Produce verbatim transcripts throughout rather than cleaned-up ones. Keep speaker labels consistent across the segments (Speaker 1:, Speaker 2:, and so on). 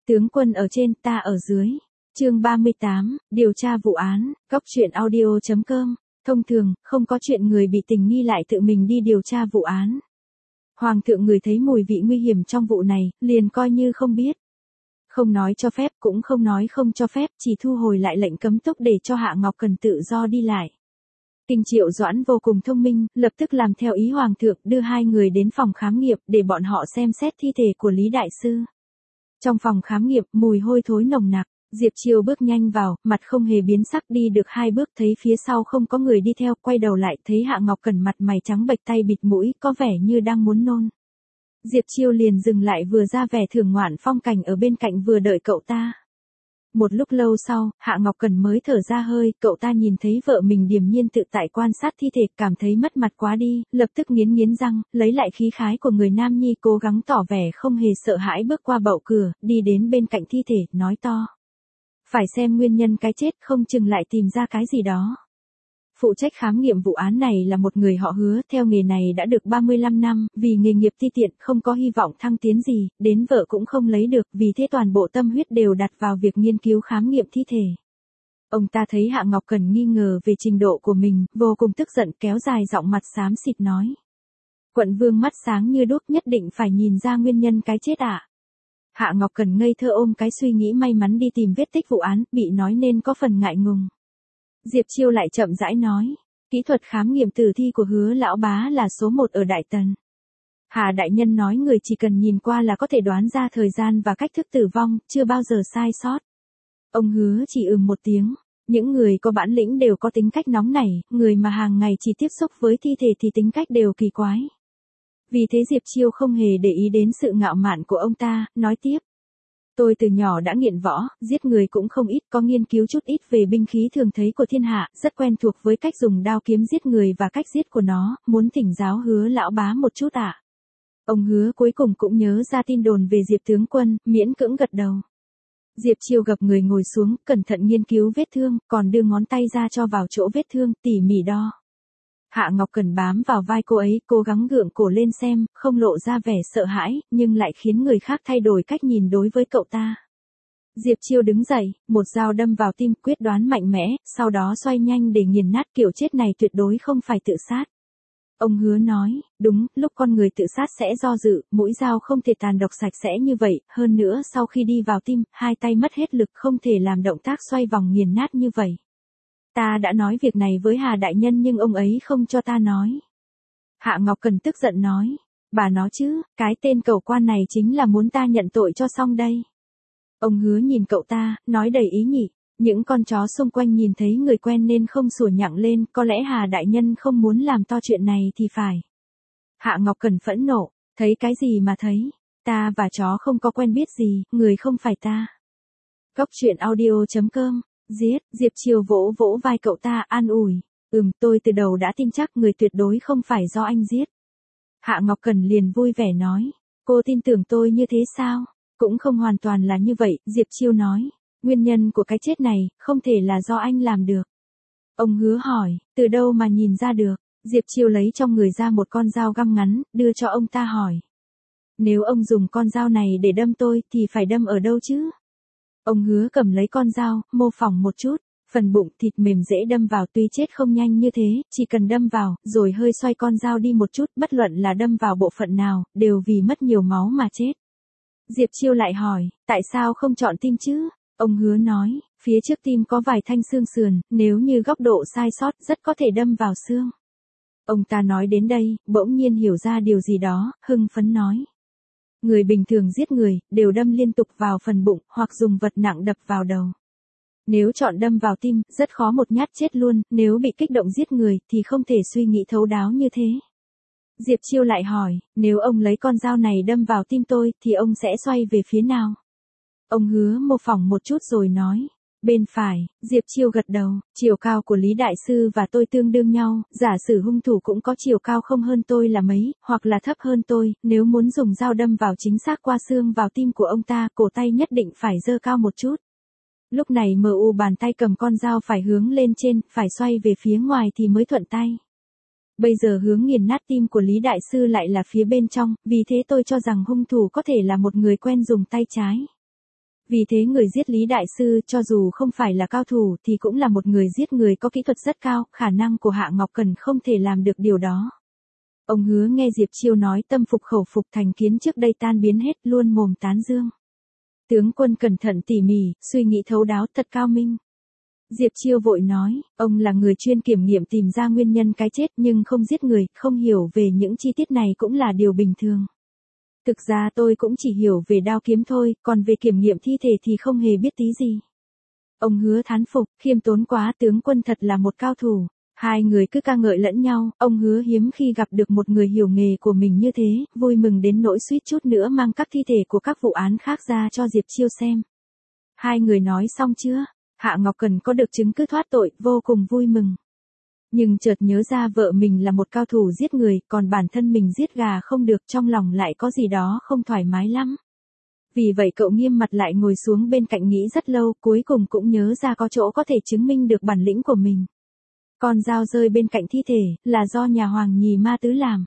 Speaker 1: Tướng quân ở trên, ta ở dưới. Chương ba mươi tám, điều tra vụ án, Cóc truyện audio chấm com. Thông thường, không có chuyện người bị tình nghi lại tự mình đi điều tra vụ án. Hoàng thượng người thấy mùi vị nguy hiểm trong vụ này, liền coi như không biết. Không nói cho phép, cũng không nói không cho phép, chỉ thu hồi lại lệnh cấm túc để cho Hạ Ngọc Cần tự do đi lại. Kinh Triệu Doãn vô cùng thông minh, lập tức làm theo ý Hoàng thượng, đưa hai người đến phòng khám nghiệm để bọn họ xem xét thi thể của Lý Đại Sư. Trong phòng khám nghiệm, mùi hôi thối nồng nặc, Diệp Chiêu bước nhanh vào, mặt không hề biến sắc, đi được hai bước thấy phía sau không có người đi theo, quay đầu lại thấy Hạ Ngọc Cần mặt mày trắng bệch, tay bịt mũi, có vẻ như đang muốn nôn. Diệp Chiêu liền dừng lại, vừa ra vẻ thưởng ngoạn phong cảnh ở bên cạnh vừa đợi cậu ta. Một lúc lâu sau, Hạ Ngọc Cần mới thở ra hơi, cậu ta nhìn thấy vợ mình điềm nhiên tự tại quan sát thi thể, cảm thấy mất mặt quá đi, lập tức nghiến nghiến răng, lấy lại khí khái của người nam nhi, cố gắng tỏ vẻ không hề sợ hãi, bước qua bậu cửa, đi đến bên cạnh thi thể, nói to. Phải xem nguyên nhân cái chết, không chừng lại tìm ra cái gì đó. Phụ trách khám nghiệm vụ án này là một người họ Hứa, theo nghề này đã được ba mươi lăm năm, vì nghề nghiệp ti tiện, không có hy vọng thăng tiến gì, đến vợ cũng không lấy được, vì thế toàn bộ tâm huyết đều đặt vào việc nghiên cứu khám nghiệm thi thể. Ông ta thấy Hạ Ngọc Cần nghi ngờ về trình độ của mình, vô cùng tức giận, kéo dài giọng mặt xám xịt nói. Quận vương mắt sáng như đuốc, nhất định phải nhìn ra nguyên nhân cái chết ạ. À? Hạ Ngọc Cần ngây thơ ôm cái suy nghĩ may mắn đi tìm vết tích vụ án, bị nói nên có phần ngại ngùng. Diệp Chiêu lại chậm rãi nói, kỹ thuật khám nghiệm tử thi của Hứa lão bá là số một ở Đại Tần. Hà đại nhân nói người chỉ cần nhìn qua là có thể đoán ra thời gian và cách thức tử vong, chưa bao giờ sai sót. Ông Hứa chỉ ừm một tiếng, những người có bản lĩnh đều có tính cách nóng nảy, người mà hàng ngày chỉ tiếp xúc với thi thể thì tính cách đều kỳ quái. Vì thế Diệp Chiêu không hề để ý đến sự ngạo mạn của ông ta, nói tiếp. Tôi từ nhỏ đã nghiện võ, giết người cũng không ít, có nghiên cứu chút ít về binh khí thường thấy của thiên hạ, rất quen thuộc với cách dùng đao kiếm giết người và cách giết của nó, muốn thỉnh giáo Hứa lão bá một chút ạ. À? Ông Hứa cuối cùng cũng nhớ ra tin đồn về Diệp tướng quân, miễn cưỡng gật đầu. Diệp Chiêu gập người ngồi xuống, cẩn thận nghiên cứu vết thương, còn đưa ngón tay ra cho vào chỗ vết thương, tỉ mỉ đo. Hạ Ngọc Cần bám vào vai cô ấy, cố gắng gượng cổ lên xem, không lộ ra vẻ sợ hãi, nhưng lại khiến người khác thay đổi cách nhìn đối với cậu ta. Diệp Chiêu đứng dậy, một dao đâm vào tim, quyết đoán mạnh mẽ, sau đó xoay nhanh để nghiền nát, kiểu chết này tuyệt đối không phải tự sát. Ông Hứa nói, đúng, lúc con người tự sát sẽ do dự, mũi dao không thể tàn độc sạch sẽ như vậy, hơn nữa sau khi đi vào tim, hai tay mất hết lực, không thể làm động tác xoay vòng nghiền nát như vậy. Ta đã nói việc này với Hà đại nhân nhưng ông ấy không cho ta nói. Hạ Ngọc Cần tức giận nói, bà nói chứ, cái tên cẩu quan này chính là muốn ta nhận tội cho xong đây. Ông Hứa nhìn cậu ta, nói đầy ý nhị, những con chó xung quanh nhìn thấy người quen nên không sủa nhặng lên, có lẽ Hà đại nhân không muốn làm to chuyện này thì phải. Hạ Ngọc Cần phẫn nộ, thấy cái gì mà thấy, ta và chó không có quen biết gì, người không phải ta. Cóc truyện audio chấm com. Giết, Diệp Chiêu vỗ vỗ vai cậu ta, an ủi, ừm, tôi từ đầu đã tin chắc người tuyệt đối không phải do anh giết. Hạ Ngọc Cần liền vui vẻ nói, cô tin tưởng tôi như thế sao? Cũng không hoàn toàn là như vậy, Diệp Chiêu nói, nguyên nhân của cái chết này, không thể là do anh làm được. Ông Hứa hỏi, từ đâu mà nhìn ra được? Diệp Chiêu lấy trong người ra một con dao găm ngắn, đưa cho ông ta hỏi. Nếu ông dùng con dao này để đâm tôi, thì phải đâm ở đâu chứ? Ông Hứa cầm lấy con dao, mô phỏng một chút, phần bụng thịt mềm dễ đâm vào, tuy chết không nhanh như thế, chỉ cần đâm vào, rồi hơi xoay con dao đi một chút, bất luận là đâm vào bộ phận nào, đều vì mất nhiều máu mà chết. Diệp Chiêu lại hỏi, tại sao không chọn tim chứ? Ông Hứa nói, phía trước tim có vài thanh xương sườn, nếu như góc độ sai sót, rất có thể đâm vào xương. Ông ta nói đến đây, bỗng nhiên hiểu ra điều gì đó, hưng phấn nói. Người bình thường giết người, đều đâm liên tục vào phần bụng, hoặc dùng vật nặng đập vào đầu. Nếu chọn đâm vào tim, rất khó một nhát chết luôn, nếu bị kích động giết người, thì không thể suy nghĩ thấu đáo như thế. Diệp Chiêu lại hỏi, nếu ông lấy con dao này đâm vào tim tôi, thì ông sẽ xoay về phía nào? Ông Hứa mô phỏng một chút rồi nói. Bên phải, Diệp Chiêu gật đầu, chiều cao của Lý Đại Sư và tôi tương đương nhau, giả sử hung thủ cũng có chiều cao không hơn tôi là mấy, hoặc là thấp hơn tôi, nếu muốn dùng dao đâm vào chính xác qua xương vào tim của ông ta, cổ tay nhất định phải giơ cao một chút. Lúc này em u bàn tay cầm con dao phải hướng lên trên, phải xoay về phía ngoài thì mới thuận tay. Bây giờ hướng nghiền nát tim của Lý Đại Sư lại là phía bên trong, vì thế tôi cho rằng hung thủ có thể là một người quen dùng tay trái. Vì thế người giết Lý Đại Sư cho dù không phải là cao thủ thì cũng là một người giết người có kỹ thuật rất cao, khả năng của Hạ Ngọc Cần không thể làm được điều đó. Ông Hứa nghe Diệp Chiêu nói tâm phục khẩu phục, thành kiến trước đây tan biến hết, luôn mồm tán dương. Tướng quân cẩn thận tỉ mỉ, suy nghĩ thấu đáo, thật cao minh. Diệp Chiêu vội nói, ông là người chuyên kiểm nghiệm tìm ra nguyên nhân cái chết nhưng không giết người, không hiểu về những chi tiết này cũng là điều bình thường. Thực ra tôi cũng chỉ hiểu về đao kiếm thôi, còn về kiểm nghiệm thi thể thì không hề biết tí gì. Ông Hứa thán phục, khiêm tốn quá, tướng quân thật là một cao thủ. Hai người cứ ca ngợi lẫn nhau, ông Hứa hiếm khi gặp được một người hiểu nghề của mình như thế, vui mừng đến nỗi suýt chút nữa mang các thi thể của các vụ án khác ra cho Diệp Chiêu xem. Hai người nói xong chưa? Hạ Ngọc Cần có được chứng cứ thoát tội, vô cùng vui mừng. Nhưng chợt nhớ ra vợ mình là một cao thủ giết người, còn bản thân mình giết gà không được, trong lòng lại có gì đó không thoải mái lắm. Vì vậy cậu nghiêm mặt lại ngồi xuống bên cạnh nghĩ rất lâu, cuối cùng cũng nhớ ra có chỗ có thể chứng minh được bản lĩnh của mình. Con dao rơi bên cạnh thi thể, là do nhà Hoàng Nhì Ma Tứ làm.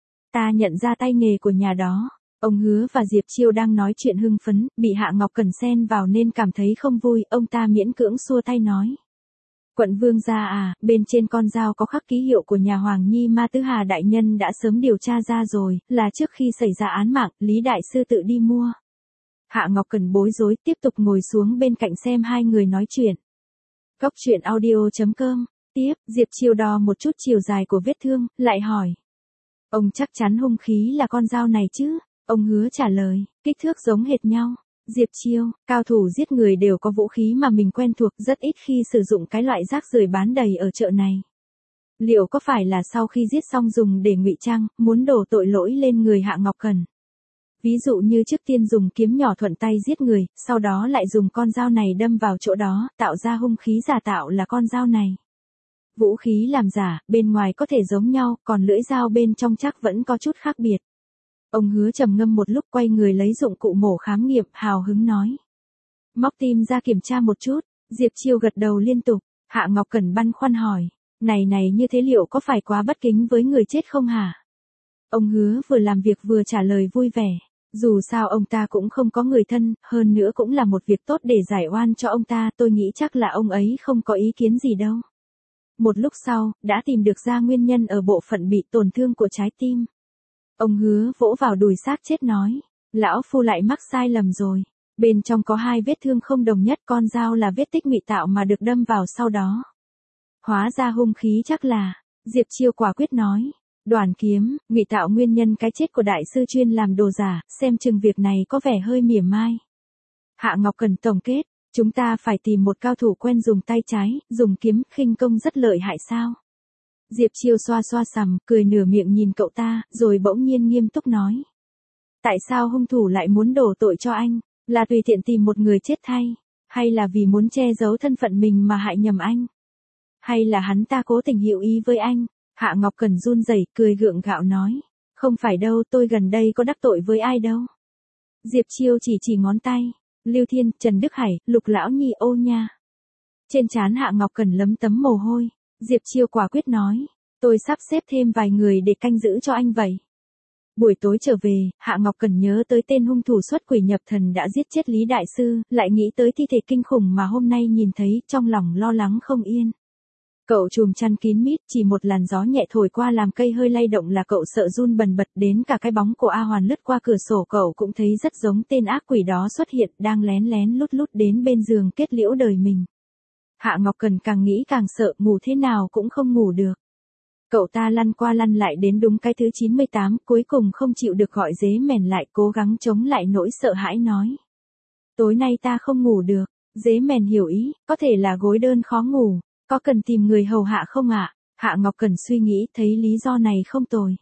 Speaker 1: Ta nhận ra tay nghề của nhà đó. Ông Hứa và Diệp Chiêu đang nói chuyện hưng phấn, bị Hạ Ngọc Cần xen vào nên cảm thấy không vui, ông ta miễn cưỡng xua tay nói. Quận vương gia à, bên trên con dao có khắc ký hiệu của nhà Hoàng Nhi Ma Tứ Hà đại nhân đã sớm điều tra ra rồi, là trước khi xảy ra án mạng, Lý Đại Sư tự đi mua. Hạ Ngọc Cần bối rối, tiếp tục ngồi xuống bên cạnh xem hai người nói chuyện. Góc truyện audio chấm com. Tiếp, Diệp Chiêu đo một chút chiều dài của vết thương, lại hỏi. Ông chắc chắn hung khí là con dao này chứ? Ông Hứa trả lời, kích thước giống hệt nhau. Diệp Chiêu, cao thủ giết người đều có vũ khí mà mình quen thuộc, rất ít khi sử dụng cái loại rác rưởi bán đầy ở chợ này. Liệu có phải là sau khi giết xong dùng để ngụy trang, muốn đổ tội lỗi lên người Hạ Ngọc Cần? Ví dụ như trước tiên dùng kiếm nhỏ thuận tay giết người, sau đó lại dùng con dao này đâm vào chỗ đó, tạo ra hung khí giả tạo là con dao này. Vũ khí làm giả, bên ngoài có thể giống nhau, còn lưỡi dao bên trong chắc vẫn có chút khác biệt. Ông Hứa trầm ngâm một lúc, quay người lấy dụng cụ mổ khám nghiệm, hào hứng nói. Móc tim ra kiểm tra một chút. Diệp Chiêu gật đầu liên tục. Hạ Ngọc Cần băn khoăn hỏi. Này này, như thế liệu có phải quá bất kính với người chết không hả? Ông Hứa vừa làm việc vừa trả lời vui vẻ. Dù sao ông ta cũng không có người thân, hơn nữa cũng là một việc tốt để giải oan cho ông ta, tôi nghĩ chắc là ông ấy không có ý kiến gì đâu. Một lúc sau, đã tìm được ra nguyên nhân ở bộ phận bị tổn thương của trái tim. Ông Hứa vỗ vào đùi xác chết nói, lão phu lại mắc sai lầm rồi. Bên trong có hai vết thương không đồng nhất, con dao là vết tích ngụy tạo mà được đâm vào sau đó. Hóa ra hung khí chắc là, Diệp Chiêu quả quyết nói, Đoàn kiếm, ngụy tạo nguyên nhân cái chết của đại sư chuyên làm đồ giả, xem chừng việc này có vẻ hơi mỉa mai. Hạ Ngọc Cần tổng kết, chúng ta phải tìm một cao thủ quen dùng tay trái, dùng kiếm, khinh công rất lợi hại sao? Diệp Chiêu xoa xoa sằm, cười nửa miệng nhìn cậu ta, rồi bỗng nhiên nghiêm túc nói. Tại sao hung thủ lại muốn đổ tội cho anh? Là tùy tiện tìm một người chết thay? Hay là vì muốn che giấu thân phận mình mà hại nhầm anh? Hay là hắn ta cố tình hữu ý với anh? Hạ Ngọc Cần run rẩy, cười gượng gạo nói. Không phải đâu, tôi gần đây có đắc tội với ai đâu. Diệp Chiêu chỉ chỉ ngón tay. Lưu Thiên, Trần Đức Hải, Lục Lão Nhi, ô nha. Trên trán Hạ Ngọc Cần lấm tấm mồ hôi. Diệp Chiêu quả quyết nói. Tôi sắp xếp thêm vài người để canh giữ cho anh vậy. Buổi tối trở về, Hạ Ngọc Cần nhớ tới tên hung thủ xuất quỷ nhập thần đã giết chết Lý Đại Sư, lại nghĩ tới thi thể kinh khủng mà hôm nay nhìn thấy, trong lòng lo lắng không yên. Cậu chùm chăn kín mít, chỉ một làn gió nhẹ thổi qua làm cây hơi lay động là cậu sợ run bần bật, đến cả cái bóng của A Hoàn lướt qua cửa sổ cậu cũng thấy rất giống tên ác quỷ đó xuất hiện, đang lén lén lút lút đến bên giường kết liễu đời mình. Hạ Ngọc Cần càng nghĩ càng sợ, ngủ thế nào cũng không ngủ được. Cậu ta lăn qua lăn lại đến đúng cái thứ chín mươi tám, cuối cùng không chịu được gọi dế mèn lại, cố gắng chống lại nỗi sợ hãi nói. Tối nay ta không ngủ được. Dế mèn hiểu ý, có thể là gối đơn khó ngủ, có cần tìm người hầu hạ không ạ? Hạ Ngọc Cần suy nghĩ, thấy lý do này không tồi.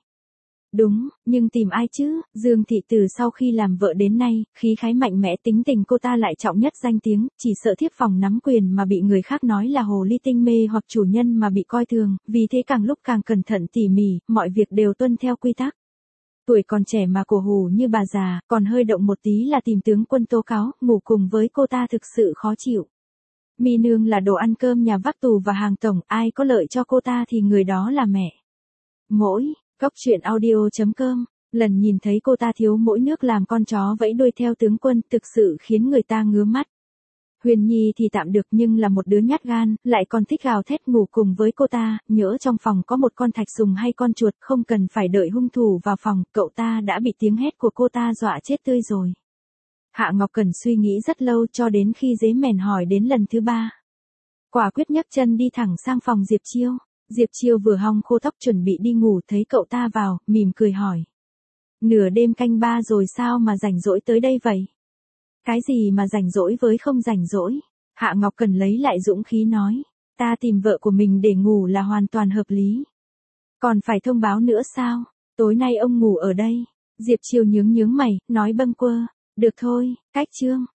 Speaker 1: Đúng, nhưng tìm ai chứ? Dương Thị từ sau khi làm vợ đến nay, khí khái mạnh mẽ, tính tình cô ta lại trọng nhất danh tiếng, chỉ sợ thiếp phòng nắm quyền mà bị người khác nói là hồ ly tinh mê hoặc chủ nhân mà bị coi thường, vì thế càng lúc càng cẩn thận tỉ mỉ, mọi việc đều tuân theo quy tắc. Tuổi còn trẻ mà cổ hủ như bà già, còn hơi động một tí là tìm tướng quân tố cáo, ngủ cùng với cô ta thực sự khó chịu. Mi nương là đồ ăn cơm nhà vác tù và hàng tổng, ai có lợi cho cô ta thì người đó là mẹ. Mỗi, góc truyện audio chấm com Lần nhìn thấy cô ta thiếu mỗi nước làm con chó vẫy đuôi theo tướng quân thực sự khiến người ta ngứa mắt. Huyền Nhi thì tạm được nhưng là một đứa nhát gan, lại còn thích gào thét ngủ cùng với cô ta, nhỡ trong phòng có một con thạch sùng hay con chuột không cần phải đợi hung thủ vào phòng, cậu ta đã bị tiếng hét của cô ta dọa chết tươi rồi. Hạ Ngọc Cẩn suy nghĩ rất lâu cho đến khi dế mèn hỏi đến lần thứ ba. Quả quyết nhấc chân đi thẳng sang phòng Diệp Chiêu. Diệp Chiêu vừa hong khô tóc chuẩn bị đi ngủ thấy cậu ta vào, mỉm cười hỏi. Nửa đêm canh ba rồi sao mà rảnh rỗi tới đây vậy? Cái gì mà rảnh rỗi với không rảnh rỗi? Hạ Ngọc Cẩn lấy lại dũng khí nói. Ta tìm vợ của mình để ngủ là hoàn toàn hợp lý. Còn phải thông báo nữa sao? Tối nay ông ngủ ở đây. Diệp Chiêu nhướng nhướng mày, nói bâng quơ. Được thôi, cách chương.